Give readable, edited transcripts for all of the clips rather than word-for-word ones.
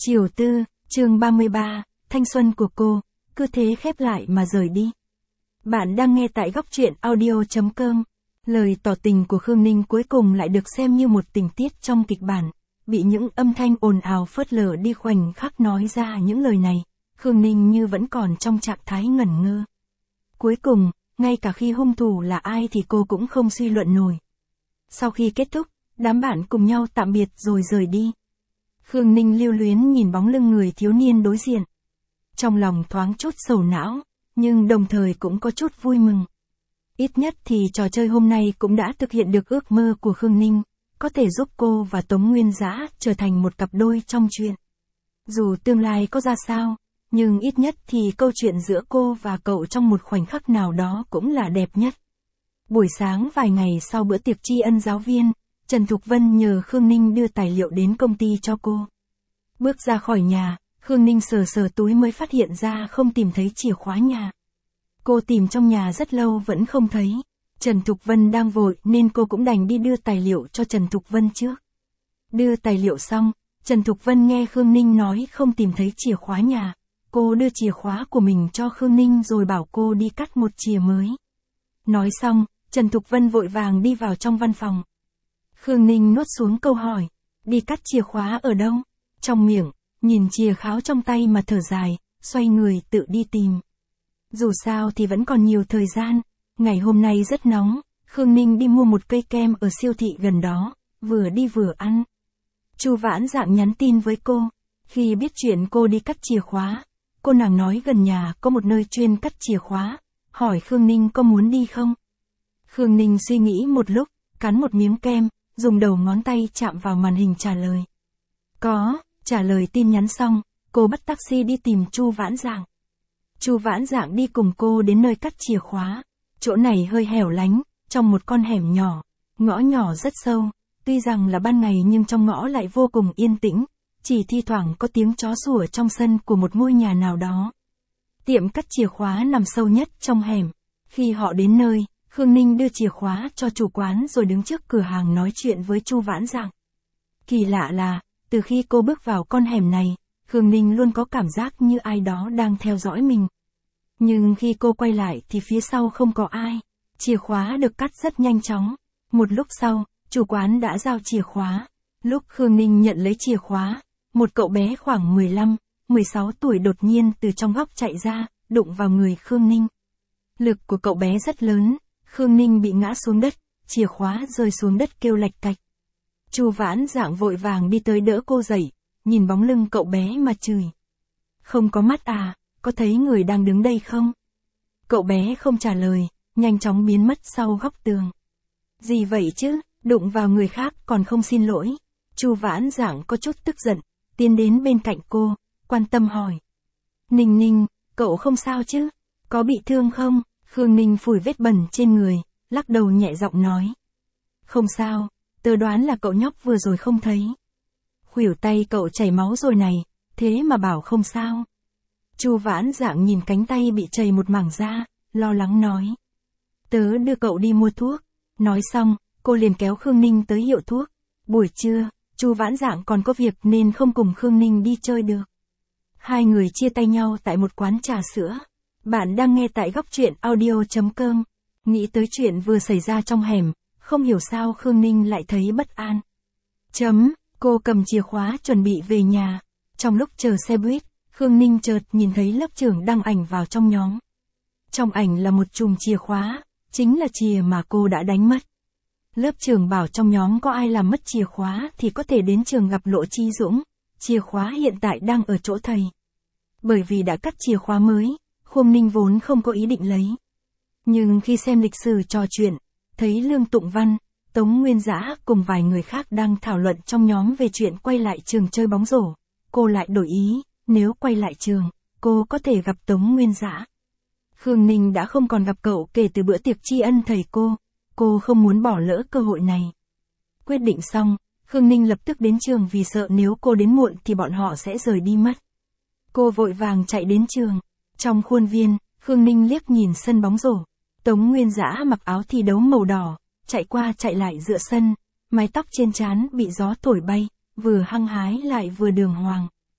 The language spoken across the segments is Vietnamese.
Chiều tư, chương 33, thanh xuân của cô, cứ thế khép lại mà rời đi. Bạn đang nghe tại góc truyện audio.com. Lời tỏ tình của Khương Ninh cuối cùng lại được xem như một tình tiết trong kịch bản, bị những âm thanh ồn ào phớt lờ đi. Khoảnh khắc nói ra những lời này, Khương Ninh như vẫn còn trong trạng thái ngẩn ngơ. Cuối cùng, ngay cả khi hung thủ là ai thì cô cũng không suy luận nổi. Sau khi kết thúc, đám bạn cùng nhau tạm biệt rồi rời đi. Khương Ninh lưu luyến nhìn bóng lưng người thiếu niên đối diện. Trong lòng thoáng chút sầu não, nhưng đồng thời cũng có chút vui mừng. Ít nhất thì trò chơi hôm nay cũng đã thực hiện được ước mơ của Khương Ninh, có thể giúp cô và Tống Nguyên Dã trở thành một cặp đôi trong chuyện. Dù tương lai có ra sao, nhưng ít nhất thì câu chuyện giữa cô và cậu trong một khoảnh khắc nào đó cũng là đẹp nhất. Buổi sáng vài ngày sau bữa tiệc tri ân giáo viên, Trần Thục Vân nhờ Khương Ninh đưa tài liệu đến công ty cho cô. Bước ra khỏi nhà, Khương Ninh sờ sờ túi mới phát hiện ra không tìm thấy chìa khóa nhà. Cô tìm trong nhà rất lâu vẫn không thấy. Trần Thục Vân đang vội nên cô cũng đành đi đưa tài liệu cho Trần Thục Vân trước. Đưa tài liệu xong, Trần Thục Vân nghe Khương Ninh nói không tìm thấy chìa khóa nhà. Cô đưa chìa khóa của mình cho Khương Ninh rồi bảo cô đi cắt một chìa mới. Nói xong, Trần Thục Vân vội vàng đi vào trong văn phòng. Khương Ninh nuốt xuống câu hỏi, đi cắt chìa khóa ở đâu? Trong miệng, nhìn chìa kháo trong tay mà thở dài, xoay người tự đi tìm. Dù sao thì vẫn còn nhiều thời gian, ngày hôm nay rất nóng, Khương Ninh đi mua một cây kem ở siêu thị gần đó, vừa đi vừa ăn. Chu Vãn Dạng nhắn tin với cô, khi biết chuyện cô đi cắt chìa khóa, cô nàng nói gần nhà có một nơi chuyên cắt chìa khóa, hỏi Khương Ninh có muốn đi không? Khương Ninh suy nghĩ một lúc, cắn một miếng kem, dùng đầu ngón tay chạm vào màn hình trả lời. Có, trả lời tin nhắn xong, cô bắt taxi đi tìm Chu Vãn Dạng. Chu Vãn Dạng đi cùng cô đến nơi cắt chìa khóa. Chỗ này hơi hẻo lánh, trong một con hẻm nhỏ, ngõ nhỏ rất sâu, tuy rằng là ban ngày nhưng trong ngõ lại vô cùng yên tĩnh, chỉ thi thoảng có tiếng chó sủa trong sân của một ngôi nhà nào đó. Tiệm cắt chìa khóa nằm sâu nhất trong hẻm. Khi họ đến nơi, Khương Ninh đưa chìa khóa cho chủ quán rồi đứng trước cửa hàng nói chuyện với Chu Vãn Dạng. Kỳ lạ là, từ khi cô bước vào con hẻm này, Khương Ninh luôn có cảm giác như ai đó đang theo dõi mình. Nhưng khi cô quay lại thì phía sau không có ai. Chìa khóa được cắt rất nhanh chóng. Một lúc sau, chủ quán đã giao chìa khóa. Lúc Khương Ninh nhận lấy chìa khóa, một cậu bé khoảng 15, 16 tuổi đột nhiên từ trong góc chạy ra, đụng vào người Khương Ninh. Lực của cậu bé rất lớn, Khương Ninh bị ngã xuống đất, chìa khóa rơi xuống đất kêu lạch cạch. Chu Vãn Dạng vội vàng đi tới đỡ cô dậy, nhìn bóng lưng cậu bé mà chửi. Không có mắt à, có thấy người đang đứng đây không? Cậu bé không trả lời, nhanh chóng biến mất sau góc tường. Gì vậy chứ, đụng vào người khác còn không xin lỗi. Chu Vãn Dạng có chút tức giận, tiến đến bên cạnh cô, quan tâm hỏi. Ninh Ninh, cậu không sao chứ? Có bị thương không? Khương Ninh phủi vết bẩn trên người, lắc đầu nhẹ giọng nói. Không sao, tớ đoán là cậu nhóc vừa rồi không thấy. Khuỷu tay cậu chảy máu rồi này, thế mà bảo không sao. Chu Vãn Dạng nhìn cánh tay bị chảy một mảng da, lo lắng nói. Tớ đưa cậu đi mua thuốc. Nói xong, cô liền kéo Khương Ninh tới hiệu thuốc. Buổi trưa, Chu Vãn Dạng còn có việc nên không cùng Khương Ninh đi chơi được. Hai người chia tay nhau tại một quán trà sữa. Bạn đang nghe tại góc truyện audio.com. Nghĩ tới chuyện vừa xảy ra trong hẻm, không hiểu sao Khương Ninh lại thấy bất an. Cô cầm chìa khóa chuẩn bị về nhà. Trong lúc chờ xe buýt, Khương Ninh chợt nhìn thấy lớp trưởng đăng ảnh vào trong nhóm. Trong ảnh là một chùm chìa khóa, chính là chìa mà cô đã đánh mất. Lớp trưởng bảo trong nhóm có ai làm mất chìa khóa thì có thể đến trường gặp Lộ Chi Dũng. Chìa khóa hiện tại đang ở chỗ thầy. Bởi vì đã cắt chìa khóa mới, Khương Ninh vốn không có ý định lấy. Nhưng khi xem lịch sử trò chuyện, thấy Lương Tụng Văn, Tống Nguyên Dã cùng vài người khác đang thảo luận trong nhóm về chuyện quay lại trường chơi bóng rổ, cô lại đổi ý, nếu quay lại trường, cô có thể gặp Tống Nguyên Dã. Khương Ninh đã không còn gặp cậu kể từ bữa tiệc tri ân thầy cô không muốn bỏ lỡ cơ hội này. Quyết định xong, Khương Ninh lập tức đến trường vì sợ nếu cô đến muộn thì bọn họ sẽ rời đi mất. Cô vội vàng chạy đến trường. Trong khuôn viên, Khương Ninh liếc nhìn sân bóng rổ. Tống Nguyên Dã mặc áo thi đấu màu đỏ, chạy qua chạy lại giữa sân, mái tóc trên trán bị gió thổi bay, vừa hăng hái lại vừa đường hoàng.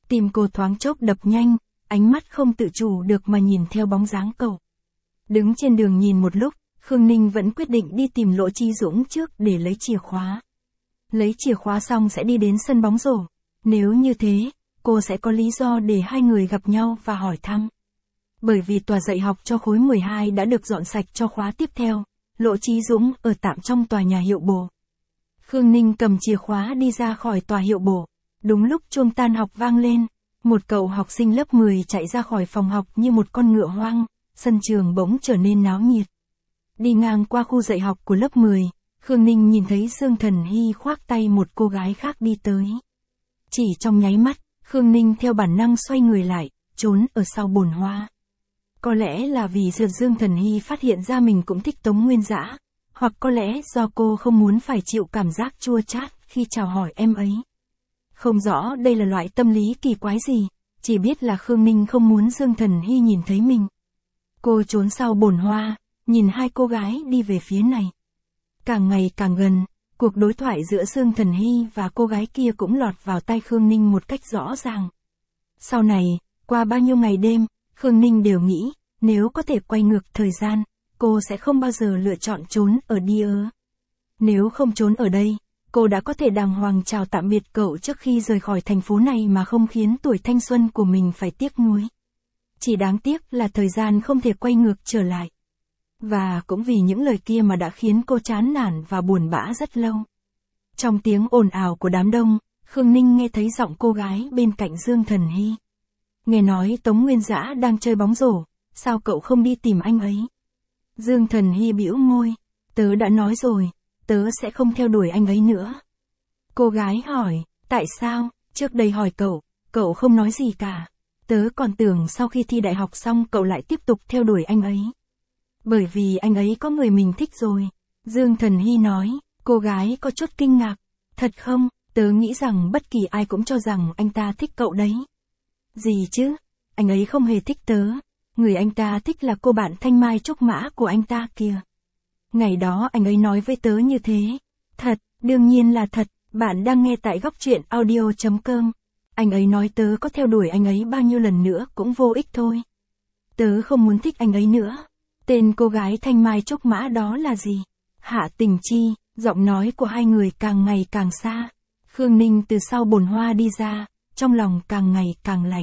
Tim cô thoáng chốc đập nhanh, ánh mắt không tự chủ được mà nhìn theo bóng dáng cậu. Đứng trên đường nhìn một lúc, Khương Ninh vẫn quyết định đi tìm Lỗ Chí Dũng trước để lấy chìa khóa. Lấy chìa khóa xong sẽ đi đến sân bóng rổ. Nếu như thế, cô sẽ có lý do để hai người gặp nhau và hỏi thăm. Bởi vì tòa dạy học cho khối 12 đã được dọn sạch cho khóa tiếp theo, Lỗ Chí Dũng ở tạm trong tòa nhà hiệu bộ. Khương Ninh cầm chìa khóa đi ra khỏi tòa hiệu bộ. Đúng lúc chuông tan học vang lên, một cậu học sinh lớp 10 chạy ra khỏi phòng học như một con ngựa hoang, sân trường bỗng trở nên náo nhiệt. Đi ngang qua khu dạy học của lớp 10, Khương Ninh nhìn thấy Dương Thần Hy khoác tay một cô gái khác đi tới. Chỉ trong nháy mắt, Khương Ninh theo bản năng xoay người lại, trốn ở sau bồn hoa. Có lẽ là vì Dương Thần Hy phát hiện ra mình cũng thích Tống Nguyên Dã, hoặc có lẽ do cô không muốn phải chịu cảm giác chua chát khi chào hỏi em ấy. Không rõ đây là loại tâm lý kỳ quái gì, chỉ biết là Khương Ninh không muốn Dương Thần Hy nhìn thấy mình. Cô trốn sau bồn hoa, nhìn hai cô gái đi về phía này. Càng ngày càng gần, cuộc đối thoại giữa Dương Thần Hy và cô gái kia cũng lọt vào tai Khương Ninh một cách rõ ràng. Sau này, qua bao nhiêu ngày đêm, Khương Ninh đều nghĩ, nếu có thể quay ngược thời gian, cô sẽ không bao giờ lựa chọn trốn ở Deer. Nếu không trốn ở đây, cô đã có thể đàng hoàng chào tạm biệt cậu trước khi rời khỏi thành phố này mà không khiến tuổi thanh xuân của mình phải tiếc nuối. Chỉ đáng tiếc là thời gian không thể quay ngược trở lại. Và cũng vì những lời kia mà đã khiến cô chán nản và buồn bã rất lâu. Trong tiếng ồn ào của đám đông, Khương Ninh nghe thấy giọng cô gái bên cạnh Dương Thần Hy. Nghe nói Tống Nguyên Dã đang chơi bóng rổ, sao cậu không đi tìm anh ấy? Dương Thần Hy bĩu môi, tớ đã nói rồi, tớ sẽ không theo đuổi anh ấy nữa. Cô gái hỏi, tại sao, trước đây hỏi cậu không nói gì cả. Tớ còn tưởng sau khi thi đại học xong cậu lại tiếp tục theo đuổi anh ấy. Bởi vì anh ấy có người mình thích rồi. Dương Thần Hy nói, cô gái có chút kinh ngạc. Thật không, tớ nghĩ rằng bất kỳ ai cũng cho rằng anh ta thích cậu đấy. Gì chứ, anh ấy không hề thích tớ. Người anh ta thích là cô bạn Thanh Mai Trúc Mã của anh ta kìa. Ngày đó anh ấy nói với tớ như thế. Thật, đương nhiên là thật, bạn đang nghe tại Góc Truyện Audio.com. Anh ấy nói tớ có theo đuổi anh ấy bao nhiêu lần nữa cũng vô ích thôi. Tớ không muốn thích anh ấy nữa. Tên cô gái Thanh Mai Trúc Mã đó là gì? Hạ Tình Chi. Giọng nói của hai người càng ngày càng xa. Khương Ninh từ sau bồn hoa đi ra, trong lòng càng ngày càng lạnh.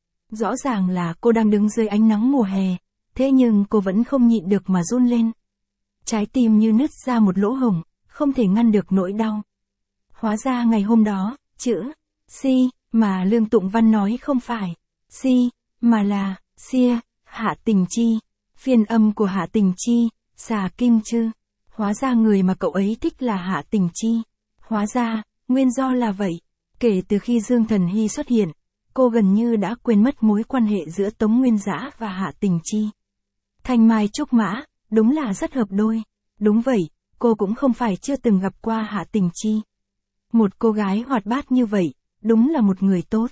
Rõ ràng là cô đang đứng dưới ánh nắng mùa hè, thế nhưng cô vẫn không nhịn được mà run lên. Trái tim như nứt ra một lỗ hổng, không thể ngăn được nỗi đau. Hóa ra ngày hôm đó, chữ si mà Lương Tụng Văn nói không phải si, mà là sia, Hạ Tình Chi. Phiên âm của Hạ Tình Chi, xà kim chư. Hóa ra người mà cậu ấy thích là Hạ Tình Chi. Hóa ra, nguyên do là vậy. Kể từ khi Dương Thần Hy xuất hiện, cô gần như đã quên mất mối quan hệ giữa Tống Nguyên Dã và Hạ Tình Chi. Thanh Mai Trúc Mã, đúng là rất hợp đôi. Đúng vậy, cô cũng không phải chưa từng gặp qua Hạ Tình Chi. Một cô gái hoạt bát như vậy, đúng là một người tốt.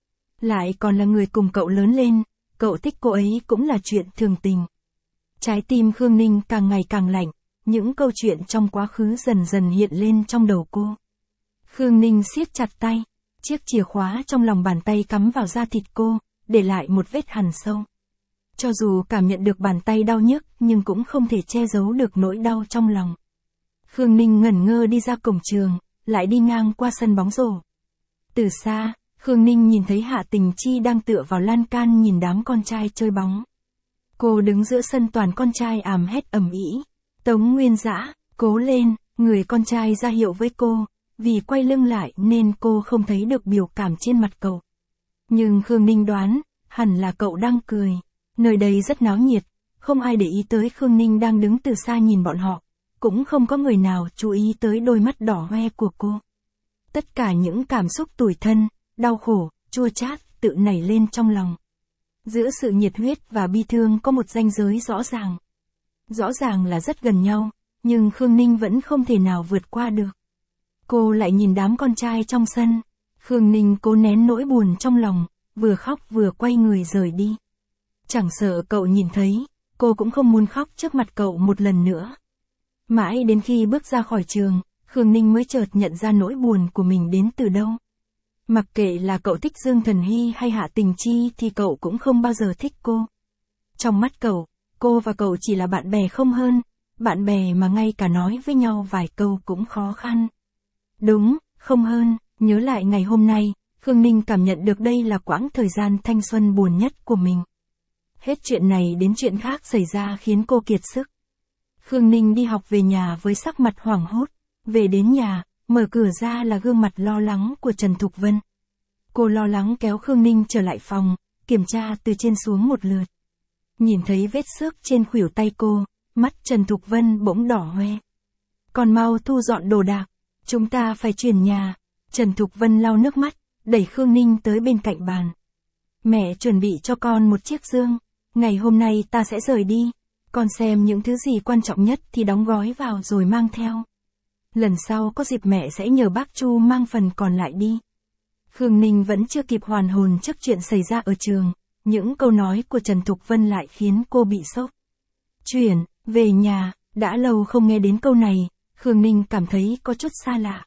Lại còn là người cùng cậu lớn lên, cậu thích cô ấy cũng là chuyện thường tình. Trái tim Khương Ninh càng ngày càng lạnh, những câu chuyện trong quá khứ dần dần hiện lên trong đầu cô. Khương Ninh siết chặt tay, chiếc chìa khóa trong lòng bàn tay cắm vào da thịt cô, để lại một vết hằn sâu. Cho dù cảm nhận được bàn tay đau nhức nhưng cũng không thể che giấu được nỗi đau trong lòng. Khương Ninh ngẩn ngơ đi ra cổng trường, lại đi ngang qua sân bóng rổ. Từ xa, Khương Ninh nhìn thấy Hạ Tình Chi đang tựa vào lan can nhìn đám con trai chơi bóng. Cô đứng giữa sân toàn con trai àm hét ầm ĩ. Tống Nguyên Dã, cố lên, người con trai ra hiệu với cô, vì quay lưng lại nên cô không thấy được biểu cảm trên mặt cậu. Nhưng Khương Ninh đoán, hẳn là cậu đang cười. Nơi đây rất náo nhiệt, không ai để ý tới Khương Ninh đang đứng từ xa nhìn bọn họ, cũng không có người nào chú ý tới đôi mắt đỏ hoe của cô. Tất cả những cảm xúc tủi thân, đau khổ, chua chát tự nảy lên trong lòng. Giữa sự nhiệt huyết và bi thương có một ranh giới rõ ràng. Rõ ràng là rất gần nhau, nhưng Khương Ninh vẫn không thể nào vượt qua được. Cô lại nhìn đám con trai trong sân. Khương Ninh cố nén nỗi buồn trong lòng, vừa khóc vừa quay người rời đi. Chẳng sợ cậu nhìn thấy, cô cũng không muốn khóc trước mặt cậu một lần nữa. Mãi đến khi bước ra khỏi trường, Khương Ninh mới chợt nhận ra nỗi buồn của mình đến từ đâu. Mặc kệ là cậu thích Dương Thần Hy hay Hạ Tình Chi thì cậu cũng không bao giờ thích cô. Trong mắt cậu, cô và cậu chỉ là bạn bè không hơn, bạn bè mà ngay cả nói với nhau vài câu cũng khó khăn. Đúng, không hơn, nhớ lại ngày hôm nay, Khương Ninh cảm nhận được đây là quãng thời gian thanh xuân buồn nhất của mình. Hết chuyện này đến chuyện khác xảy ra khiến cô kiệt sức. Khương Ninh đi học về nhà với sắc mặt hoảng hốt, về đến nhà, mở cửa ra là gương mặt lo lắng của Trần Thục Vân. Cô lo lắng kéo Khương Ninh trở lại phòng, kiểm tra từ trên xuống một lượt. Nhìn thấy vết xước trên khuỷu tay cô, mắt Trần Thục Vân bỗng đỏ hoe. Còn mau thu dọn đồ đạc, chúng ta phải chuyển nhà. Trần Thục Vân lau nước mắt, đẩy Khương Ninh tới bên cạnh bàn. Mẹ chuẩn bị cho con một chiếc giường, ngày hôm nay ta sẽ rời đi. Con xem những thứ gì quan trọng nhất thì đóng gói vào rồi mang theo. Lần sau có dịp mẹ sẽ nhờ bác Chu mang phần còn lại đi. Khương Ninh vẫn chưa kịp hoàn hồn trước chuyện xảy ra ở trường, những câu nói của Trần Thục Vân lại khiến cô bị sốc. Chuyển, về nhà, đã lâu không nghe đến câu này, Khương Ninh cảm thấy có chút xa lạ.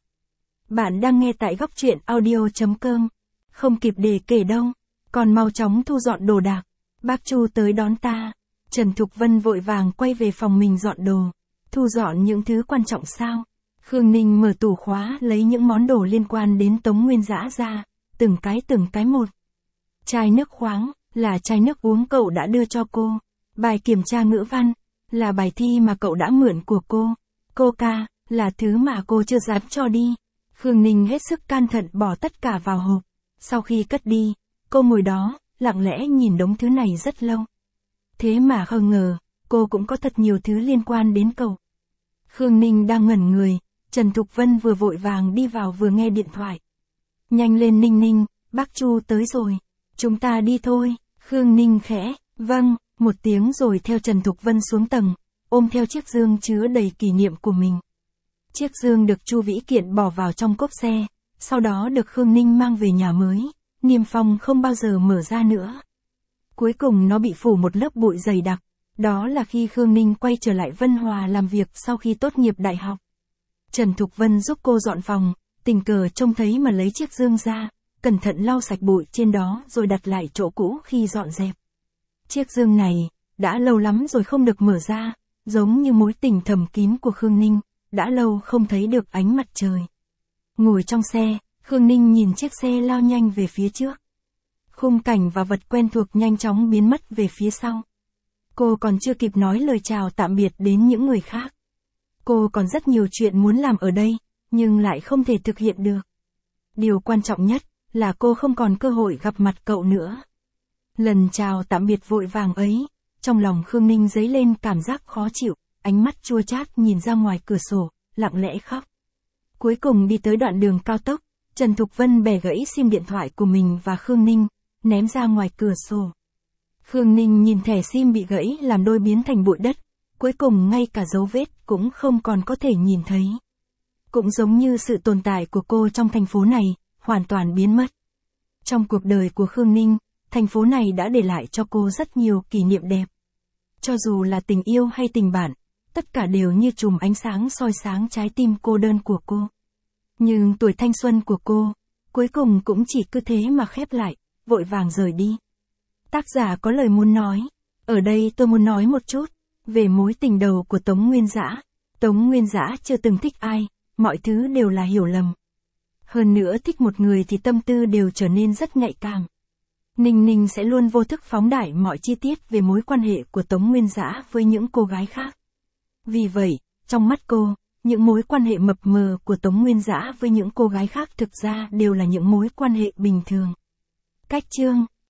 Bạn đang nghe tại góc truyện audio.com. Không kịp để kể đâu, còn mau chóng thu dọn đồ đạc, bác Chu tới đón ta. Trần Thục Vân vội vàng quay về phòng mình dọn đồ. Thu dọn những thứ quan trọng sao? Khương Ninh mở tủ khóa lấy những món đồ liên quan đến Tống Nguyên Dã ra, từng cái một. Chai nước khoáng, là chai nước uống cậu đã đưa cho cô. Bài kiểm tra ngữ văn, là bài thi mà cậu đã mượn của cô. Coca, là thứ mà cô chưa dám cho đi. Khương Ninh hết sức can thận bỏ tất cả vào hộp. Sau khi cất đi, cô ngồi đó, lặng lẽ nhìn đống thứ này rất lâu. Thế mà không ngờ, cô cũng có thật nhiều thứ liên quan đến cậu. Khương Ninh đang ngẩn người, Trần Thục Vân vừa vội vàng đi vào vừa nghe điện thoại. Nhanh lên Ninh Ninh, bác Chu tới rồi. Chúng ta đi thôi. Khương Ninh khẽ, vâng, một tiếng rồi theo Trần Thục Vân xuống tầng, ôm theo chiếc giường chứa đầy kỷ niệm của mình. Chiếc giường được Chu Vĩ Kiện bỏ vào trong cốp xe, sau đó được Khương Ninh mang về nhà mới, niêm phong không bao giờ mở ra nữa. Cuối cùng nó bị phủ một lớp bụi dày đặc, đó là khi Khương Ninh quay trở lại Vân Hòa làm việc sau khi tốt nghiệp đại học. Trần Thục Vân giúp cô dọn phòng, tình cờ trông thấy mà lấy chiếc giường ra, cẩn thận lau sạch bụi trên đó rồi đặt lại chỗ cũ khi dọn dẹp. Chiếc giường này, đã lâu lắm rồi không được mở ra, giống như mối tình thầm kín của Khương Ninh, đã lâu không thấy được ánh mặt trời. Ngồi trong xe, Khương Ninh nhìn chiếc xe lao nhanh về phía trước. Khung cảnh và vật quen thuộc nhanh chóng biến mất về phía sau. Cô còn chưa kịp nói lời chào tạm biệt đến những người khác. Cô còn rất nhiều chuyện muốn làm ở đây, nhưng lại không thể thực hiện được. Điều quan trọng nhất là cô không còn cơ hội gặp mặt cậu nữa. Lần chào tạm biệt vội vàng ấy, trong lòng Khương Ninh dấy lên cảm giác khó chịu, ánh mắt chua chát nhìn ra ngoài cửa sổ, lặng lẽ khóc. Cuối cùng đi tới đoạn đường cao tốc, Trần Thục Vân bẻ gãy sim điện thoại của mình và Khương Ninh, ném ra ngoài cửa sổ. Khương Ninh nhìn thẻ sim bị gãy làm đôi biến thành bụi đất, cuối cùng ngay cả dấu vết cũng không còn có thể nhìn thấy. Cũng giống như sự tồn tại của cô trong thành phố này, hoàn toàn biến mất. Trong cuộc đời của Khương Ninh, thành phố này đã để lại cho cô rất nhiều kỷ niệm đẹp. Cho dù là tình yêu hay tình bạn, tất cả đều như chùm ánh sáng soi sáng trái tim cô đơn của cô. Nhưng tuổi thanh xuân của cô, cuối cùng cũng chỉ cứ thế mà khép lại, vội vàng rời đi. Tác giả có lời muốn nói, ở đây tôi muốn nói một chút, về mối tình đầu của Tống Nguyên Dã. Tống Nguyên Dã chưa từng thích ai, mọi thứ đều là hiểu lầm. Hơn nữa thích một người thì tâm tư đều trở nên rất nhạy cảm. Ninh Ninh sẽ luôn vô thức phóng đại mọi chi tiết về mối quan hệ của Tống Nguyên Dã với những cô gái khác. Vì vậy, trong mắt cô, những mối quan hệ mập mờ của Tống Nguyên Dã với những cô gái khác thực ra đều là những mối quan hệ bình thường. Cách chương